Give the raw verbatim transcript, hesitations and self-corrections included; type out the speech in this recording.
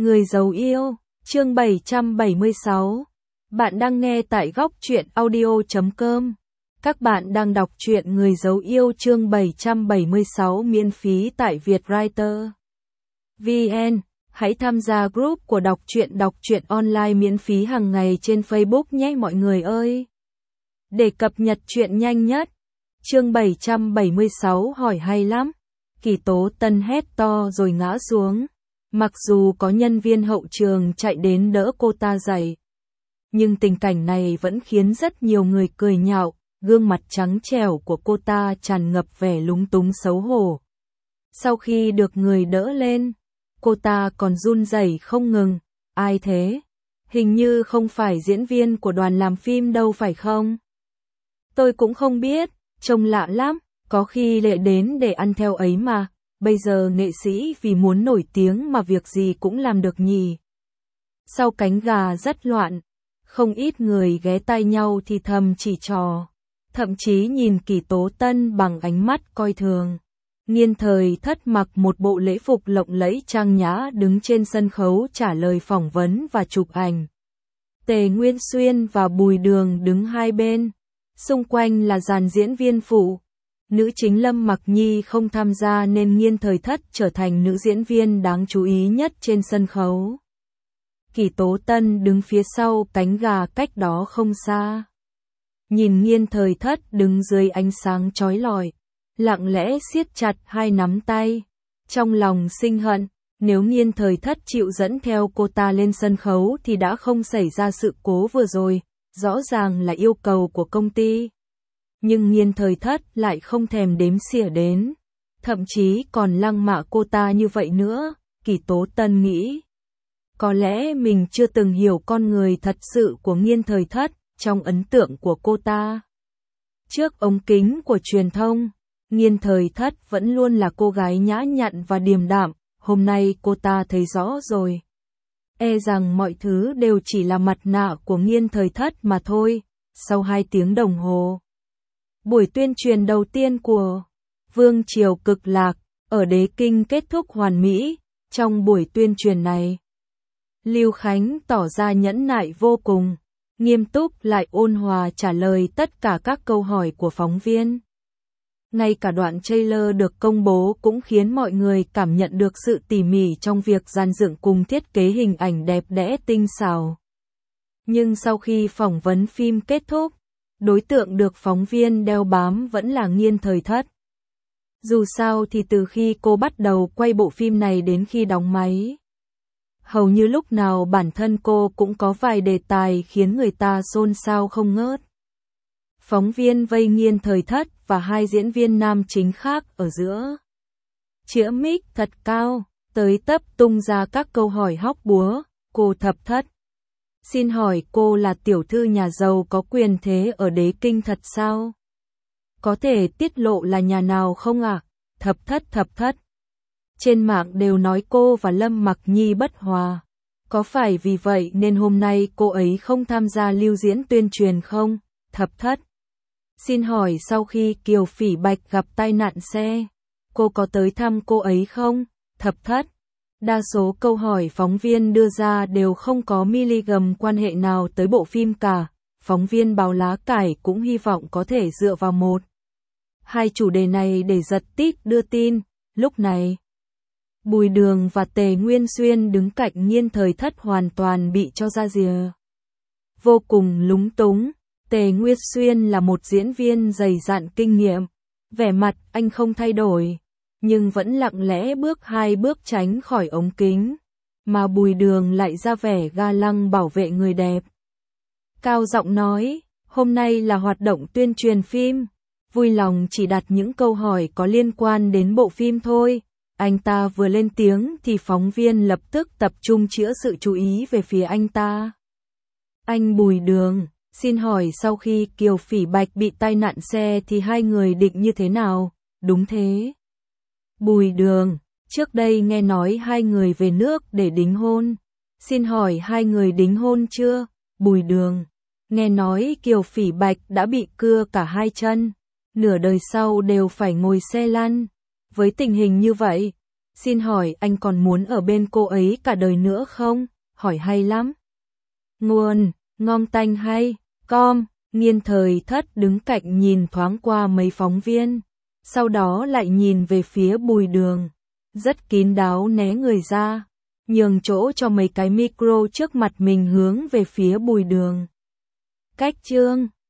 Người giấu yêu, chương bảy trăm bảy mươi sáu. Bạn đang nghe tại góc truyện audio chấm com. Các bạn đang đọc truyện Người giấu yêu chương bảy trăm bảy mươi sáu miễn phí tại Vietwriter chấm vn. Hãy tham gia group của đọc truyện đọc truyện online miễn phí hàng ngày trên Facebook nhé mọi người ơi. Để cập nhật truyện nhanh nhất. Chương bảy trăm bảy mươi sáu hỏi hay lắm. Kỳ Tố Tân hét to rồi ngã xuống. Mặc dù có nhân viên hậu trường chạy đến đỡ cô ta dậy, nhưng tình cảnh này vẫn khiến rất nhiều người cười nhạo, gương mặt trắng trẻo của cô ta tràn ngập vẻ lúng túng xấu hổ. Sau khi được người đỡ lên, cô ta còn run rẩy không ngừng. Ai thế? Hình như không phải diễn viên của đoàn làm phim đâu phải không? Tôi cũng không biết, trông lạ lắm, có khi lại đến để ăn theo ấy mà. Bây giờ nghệ sĩ vì muốn nổi tiếng mà việc gì cũng làm được nhỉ. Sau cánh gà rất loạn, không ít người ghé tai nhau thì thầm chỉ trò, thậm chí nhìn Kỳ Tố Tân bằng ánh mắt coi thường. Nghiên Thời Thất mặc một bộ lễ phục lộng lẫy trang nhã đứng trên sân khấu trả lời phỏng vấn và chụp ảnh. Tề Nguyên Xuyên và Bùi Đường đứng hai bên, xung quanh là dàn diễn viên phụ. Nữ chính Lâm Mặc Nhi không tham gia nên Nghiên Thời Thất trở thành nữ diễn viên đáng chú ý nhất trên sân khấu. Kỳ Tố Tân đứng phía sau cánh gà cách đó không xa. Nhìn Nghiên Thời Thất đứng dưới ánh sáng chói lọi, lặng lẽ siết chặt hai nắm tay. Trong lòng sinh hận, nếu Nghiên Thời Thất chịu dẫn theo cô ta lên sân khấu thì đã không xảy ra sự cố vừa rồi, rõ ràng là yêu cầu của công ty. Nhưng Nghiên Thời Thất lại không thèm đếm xỉa đến, thậm chí còn lăng mạ cô ta như vậy nữa. Kỳ Tố Tân nghĩ, có lẽ mình chưa từng hiểu con người thật sự của Nghiên Thời Thất, trong ấn tượng của cô ta. Trước ống kính của truyền thông, Nghiên Thời Thất vẫn luôn là cô gái nhã nhặn và điềm đạm, hôm nay cô ta thấy rõ rồi. E rằng mọi thứ đều chỉ là mặt nạ của Nghiên Thời Thất mà thôi. Sau hai tiếng đồng hồ, buổi tuyên truyền đầu tiên của Vương Triều Cực Lạc ở Đế Kinh kết thúc hoàn mỹ. Trong buổi tuyên truyền này, Lưu Khánh tỏ ra nhẫn nại vô cùng, nghiêm túc lại ôn hòa trả lời tất cả các câu hỏi của phóng viên. Ngay cả đoạn trailer được công bố cũng khiến mọi người cảm nhận được sự tỉ mỉ trong việc dàn dựng cùng thiết kế hình ảnh đẹp đẽ tinh xảo. Nhưng sau khi phỏng vấn phim kết thúc, đối tượng được phóng viên đeo bám vẫn là Nghiên Thời Thất. Dù sao thì từ khi cô bắt đầu quay bộ phim này đến khi đóng máy, hầu như lúc nào bản thân cô cũng có vài đề tài khiến người ta xôn xao không ngớt. Phóng viên vây Nghiên Thời Thất và hai diễn viên nam chính khác ở giữa. Chĩa mic thật cao, tới tấp tung ra các câu hỏi hóc búa. Cô Thập Thất, xin hỏi cô là tiểu thư nhà giàu có quyền thế ở Đế Kinh thật sao? Có thể tiết lộ là nhà nào không ạ? À? Thập Thất Thập Thất. Trên mạng đều nói cô và Lâm Mặc Nhi bất hòa. Có phải vì vậy nên hôm nay cô ấy không tham gia lưu diễn tuyên truyền không? Thập Thất. Xin hỏi sau khi Kiều Phỉ Bạch gặp tai nạn xe, cô có tới thăm cô ấy không? Thập Thất. Đa số câu hỏi phóng viên đưa ra đều không có miligam quan hệ nào tới bộ phim cả. Phóng viên báo lá cải cũng hy vọng có thể dựa vào một, hai chủ đề này để giật tít đưa tin. Lúc này, Bùi Đường và Tề Nguyên Xuyên đứng cạnh Nghiên Thời Thất hoàn toàn bị cho ra rìa. Vô cùng lúng túng. Tề Nguyên Xuyên là một diễn viên dày dạn kinh nghiệm. Vẻ mặt anh không thay đổi, nhưng vẫn lặng lẽ bước hai bước tránh khỏi ống kính. Mà Bùi Đường lại ra vẻ ga lăng bảo vệ người đẹp. Cao giọng nói, hôm nay là hoạt động tuyên truyền phim. Vui lòng chỉ đặt những câu hỏi có liên quan đến bộ phim thôi. Anh ta vừa lên tiếng thì phóng viên lập tức tập trung chĩa sự chú ý về phía anh ta. Anh Bùi Đường, xin hỏi sau khi Kiều Phỉ Bạch bị tai nạn xe thì hai người định như thế nào? Đúng thế. Bùi Đường, trước đây nghe nói hai người về nước để đính hôn. Xin hỏi hai người đính hôn chưa? Bùi Đường, nghe nói Kiều Phỉ Bạch đã bị cưa cả hai chân, nửa đời sau đều phải ngồi xe lăn. Với tình hình như vậy, Xin hỏi anh còn muốn ở bên cô ấy cả đời nữa không? Hỏi hay lắm. Nguồn, ngon tanh hay, com, Nghiên Thời Thất đứng cạnh nhìn thoáng qua mấy phóng viên, sau đó lại nhìn về phía Bùi Đường, rất kín đáo né người ra, nhường chỗ cho mấy cái micro trước mặt mình hướng về phía Bùi Đường. Cách chương